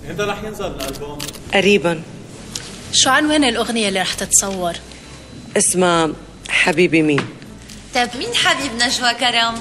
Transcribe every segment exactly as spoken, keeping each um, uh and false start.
امتى رح ينزل الألبوم؟ قريبا. شو عنوان الأغنية اللي رح تتصور؟ اسمها حبيبي مين. طيب مين حبيب نجوى كرم؟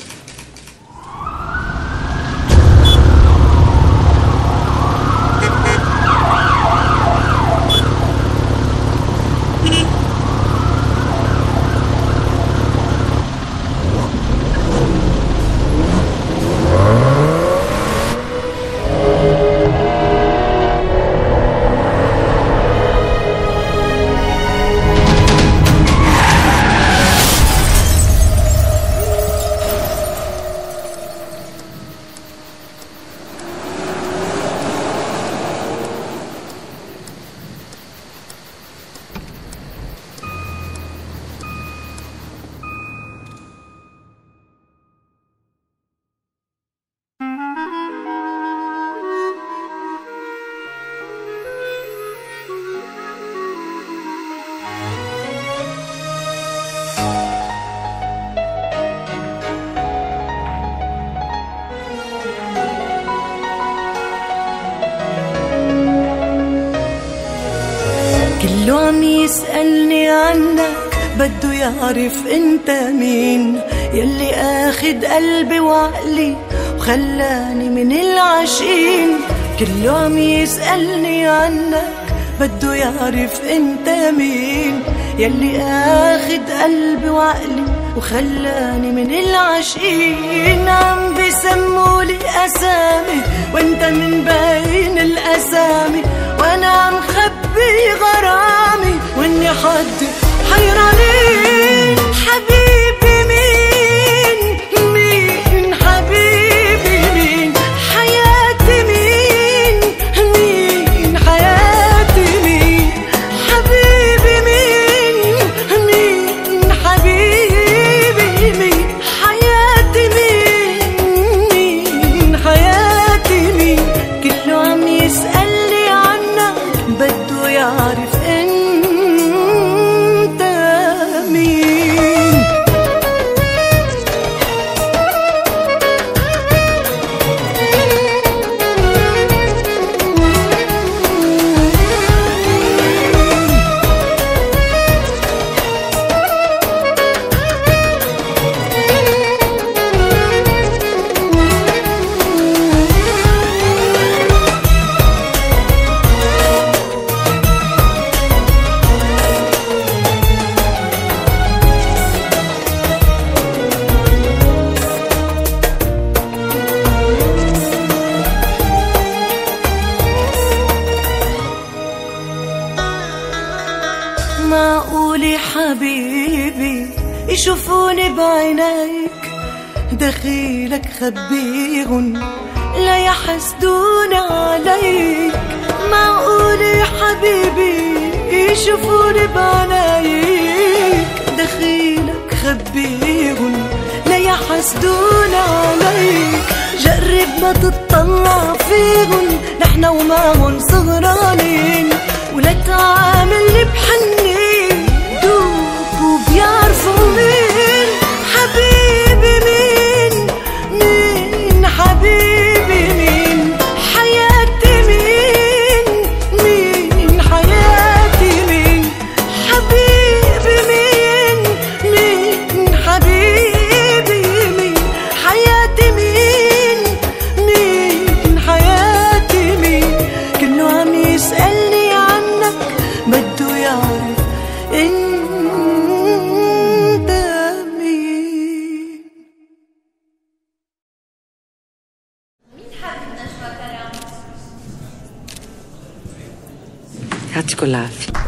كله عم يسألني عنك، بده يعرف انت مين، يلي اخد قلبي وعقلي وخلاني من العاشقين. كله عم يسألني عنك، بده يعرف انت مين، يلي اخد قلبي وعقلي وخلاني من العاشقين. عم بيسمولي اسامي وانت من بين الاسامي، وانا عم خبي غرامي واني حد حيرانين. حبيبي مين مين حبيبي مين، حياتي مين مين حياتي مين. حبيبي مين مين حبيبي مين، حياتي مين مين حياتي مين. كله عم يسألني عنك، بده يعرف انت مين. معقولي حبيبي يشوفوني بعينيك، دخيلك خبيهم لا يحسدون عليك. معقولي حبيبي يشوفوني بعينيك، دخيلك خبيهم لا يحسدون عليك. جرب ما تطلع فيهم، نحنا ومعهم صغرانين، ولا تعاملني بحنين، دوب وبيعرفوا مين حبيبي مين مين حبيبي مين. حياتي مين مين حياتي مين. حبيبي مين مين حبيبي مين، حياتي مين مين حياتي مين. كله عم يسألني عنك، بده يعرف انت مين. مين حبيب نجوى كرم؟ يعطيكم العافية.